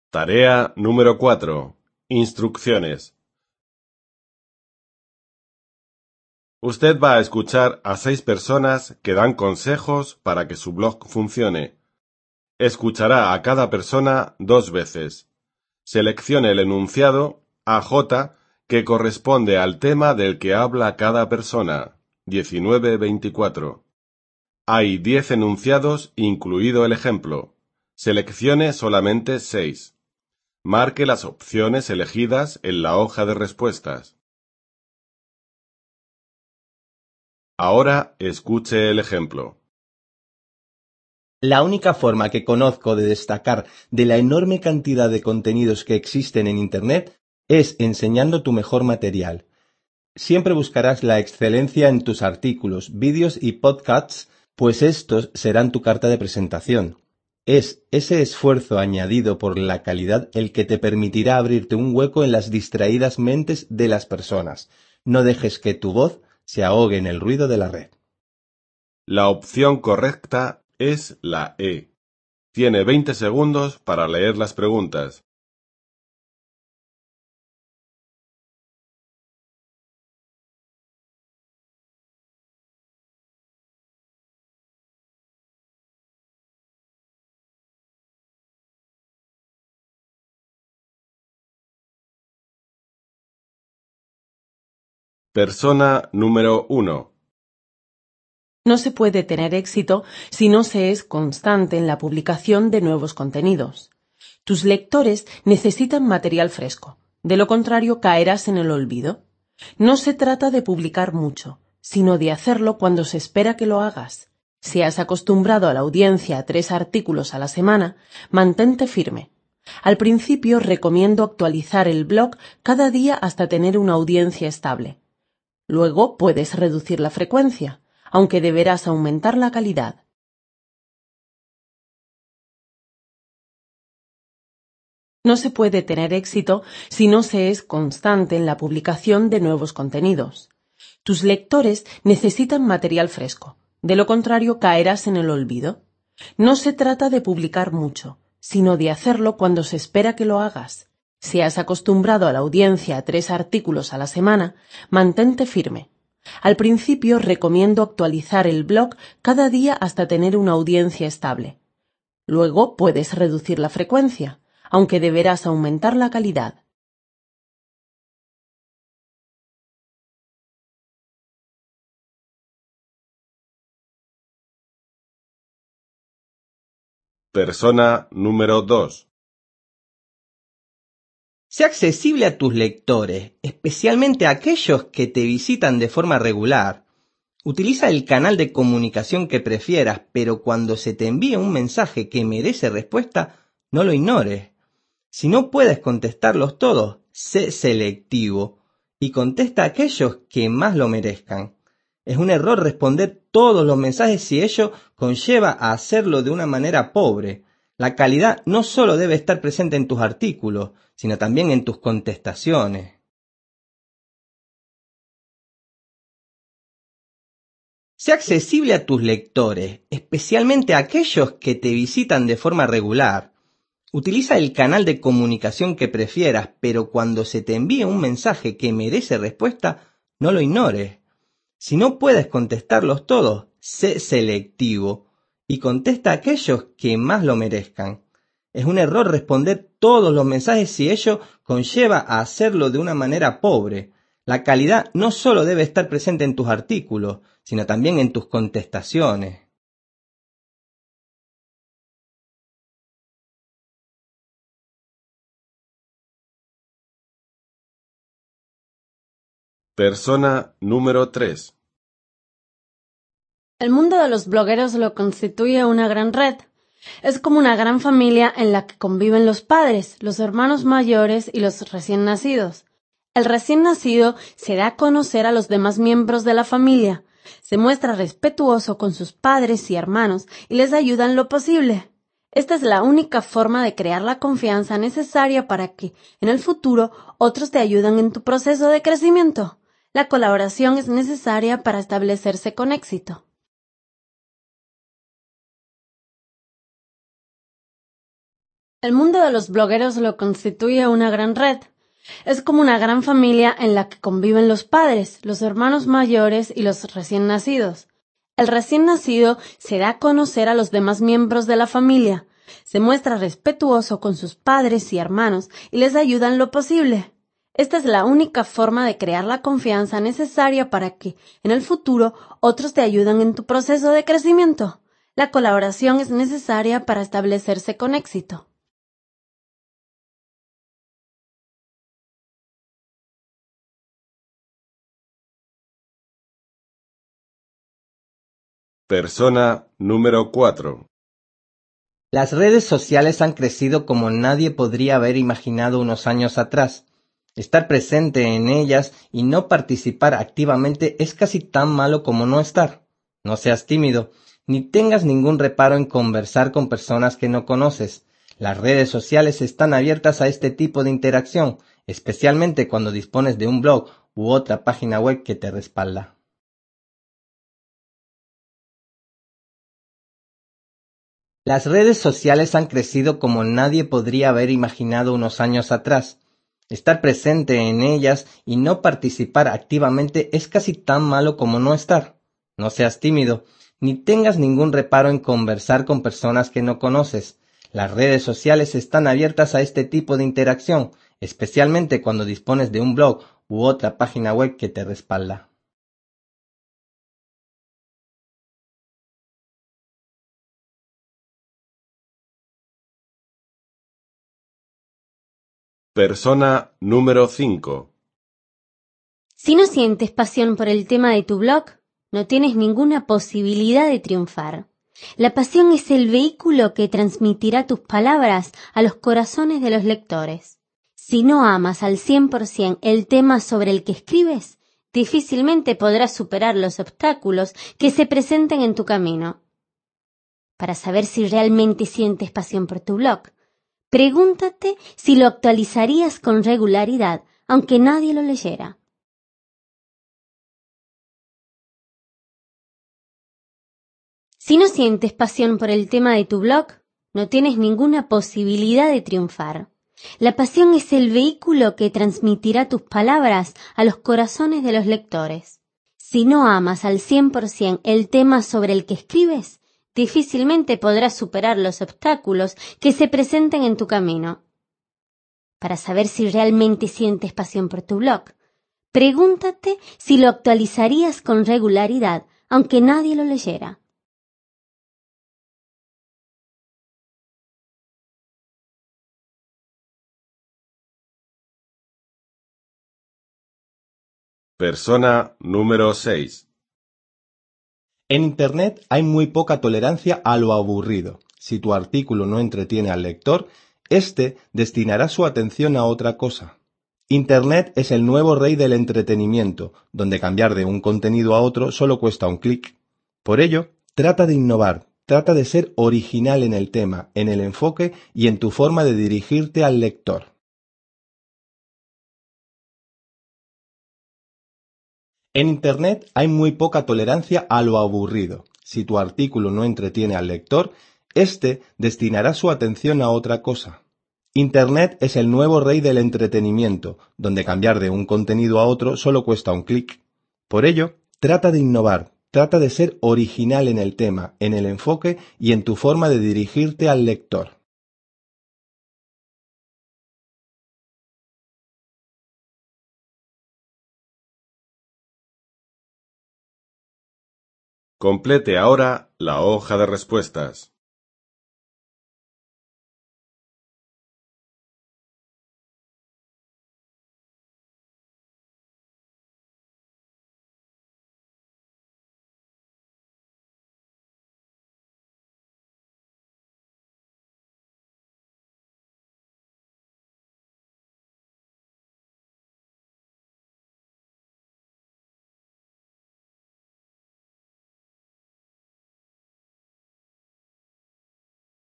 Tarea número 4. Instrucciones. Usted va a escuchar a 6 personas que dan consejos para que su blog funcione. Escuchará a cada persona 2 veces. Seleccione el enunciado AJ que corresponde al tema del que habla cada persona. 19-24. Hay 10 enunciados, incluido el ejemplo. Seleccione solamente 6. Marque las opciones elegidas en la hoja de respuestas. Ahora escuche el ejemplo. La única forma que conozco de destacar de la enorme cantidad de contenidos que existen en Internet es enseñando tu mejor material. Siempre buscarás la excelencia en tus artículos, vídeos y podcasts, pues estos serán tu carta de presentación. Es ese esfuerzo añadido por la calidad el que te permitirá abrirte un hueco en las distraídas mentes de las personas. No dejes que tu voz se ahogue en el ruido de la red. La opción correcta es la E. Tiene 20 segundos para leer las preguntas. Persona número 1. No se puede tener éxito si no se es constante en la publicación de nuevos contenidos. Tus lectores necesitan material fresco, de lo contrario caerás en el olvido. No se trata de publicar mucho, sino de hacerlo cuando se espera que lo hagas. Si has acostumbrado a la audiencia a 3 artículos a la semana, mantente firme. Al principio recomiendo actualizar el blog cada día hasta tener una audiencia estable. Luego puedes reducir la frecuencia, aunque deberás aumentar la calidad. No se puede tener éxito si no se es constante en la publicación de nuevos contenidos. Tus lectores necesitan material fresco, de lo contrario caerás en el olvido. No se trata de publicar mucho, sino de hacerlo cuando se espera que lo hagas. Si has acostumbrado a la audiencia a 3 artículos a la semana, mantente firme. Al principio recomiendo actualizar el blog cada día hasta tener una audiencia estable. Luego puedes reducir la frecuencia, aunque deberás aumentar la calidad. Persona número 2. Sé accesible a tus lectores, especialmente a aquellos que te visitan de forma regular. Utiliza el canal de comunicación que prefieras, pero cuando se te envíe un mensaje que merece respuesta, no lo ignores. Si no puedes contestarlos todos, sé selectivo y contesta a aquellos que más lo merezcan. Es un error responder todos los mensajes si ello conlleva a hacerlo de una manera pobre. La calidad no solo debe estar presente en tus artículos, sino también en tus contestaciones. Sé accesible a tus lectores, especialmente a aquellos que te visitan de forma regular. Utiliza el canal de comunicación que prefieras, pero cuando se te envíe un mensaje que merece respuesta, no lo ignores. Si no puedes contestarlos todos, sé selectivo y contesta a aquellos que más lo merezcan. Es un error responder todos los mensajes si ello conlleva a hacerlo de una manera pobre. La calidad no solo debe estar presente en tus artículos, sino también en tus contestaciones. Persona número 3. El mundo de los blogueros lo constituye una gran red. Es como una gran familia en la que conviven los padres, los hermanos mayores y los recién nacidos. El recién nacido se da a conocer a los demás miembros de la familia, se muestra respetuoso con sus padres y hermanos y les ayuda en lo posible. Esta es la única forma de crear la confianza necesaria para que, en el futuro, otros te ayuden en tu proceso de crecimiento. La colaboración es necesaria para establecerse con éxito. El mundo de los blogueros lo constituye una gran red. Es como una gran familia en la que conviven los padres, los hermanos mayores y los recién nacidos. El recién nacido se da a conocer a los demás miembros de la familia, se muestra respetuoso con sus padres y hermanos y les ayuda en lo posible. Esta es la única forma de crear la confianza necesaria para que, en el futuro, otros te ayuden en tu proceso de crecimiento. La colaboración es necesaria para establecerse con éxito. Persona número 4. Las redes sociales han crecido como nadie podría haber imaginado unos años atrás. Estar presente en ellas y no participar activamente es casi tan malo como no estar. No seas tímido, ni tengas ningún reparo en conversar con personas que no conoces. Las redes sociales están abiertas a este tipo de interacción, especialmente cuando dispones de un blog u otra página web que te respalda. Las redes sociales han crecido como nadie podría haber imaginado unos años atrás. Estar presente en ellas y no participar activamente es casi tan malo como no estar. No seas tímido, ni tengas ningún reparo en conversar con personas que no conoces. Las redes sociales están abiertas a este tipo de interacción, especialmente cuando dispones de un blog u otra página web que te respalda. Persona número 5. Si no sientes pasión por el tema de tu blog, no tienes ninguna posibilidad de triunfar. La pasión es el vehículo que transmitirá tus palabras a los corazones de los lectores. Si no amas al 100% el tema sobre el que escribes, difícilmente podrás superar los obstáculos que se presenten en tu camino. Para saber si realmente sientes pasión por tu blog, pregúntate si lo actualizarías con regularidad, aunque nadie lo leyera. Si no sientes pasión por el tema de tu blog, no tienes ninguna posibilidad de triunfar. La pasión es el vehículo que transmitirá tus palabras a los corazones de los lectores. Si no amas al 100% el tema sobre el que escribes, difícilmente podrás superar los obstáculos que se presenten en tu camino. Para saber si realmente sientes pasión por tu blog, pregúntate si lo actualizarías con regularidad, aunque nadie lo leyera. Persona número 6. En Internet hay muy poca tolerancia a lo aburrido. Si tu artículo no entretiene al lector, éste destinará su atención a otra cosa. Internet es el nuevo rey del entretenimiento, donde cambiar de un contenido a otro solo cuesta un clic. Por ello, trata de innovar, trata de ser original en el tema, en el enfoque y en tu forma de dirigirte al lector. En Internet hay muy poca tolerancia a lo aburrido. Si tu artículo no entretiene al lector, éste destinará su atención a otra cosa. Internet es el nuevo rey del entretenimiento, donde cambiar de un contenido a otro solo cuesta un clic. Por ello, trata de innovar, trata de ser original en el tema, en el enfoque y en tu forma de dirigirte al lector. Complete ahora la hoja de respuestas.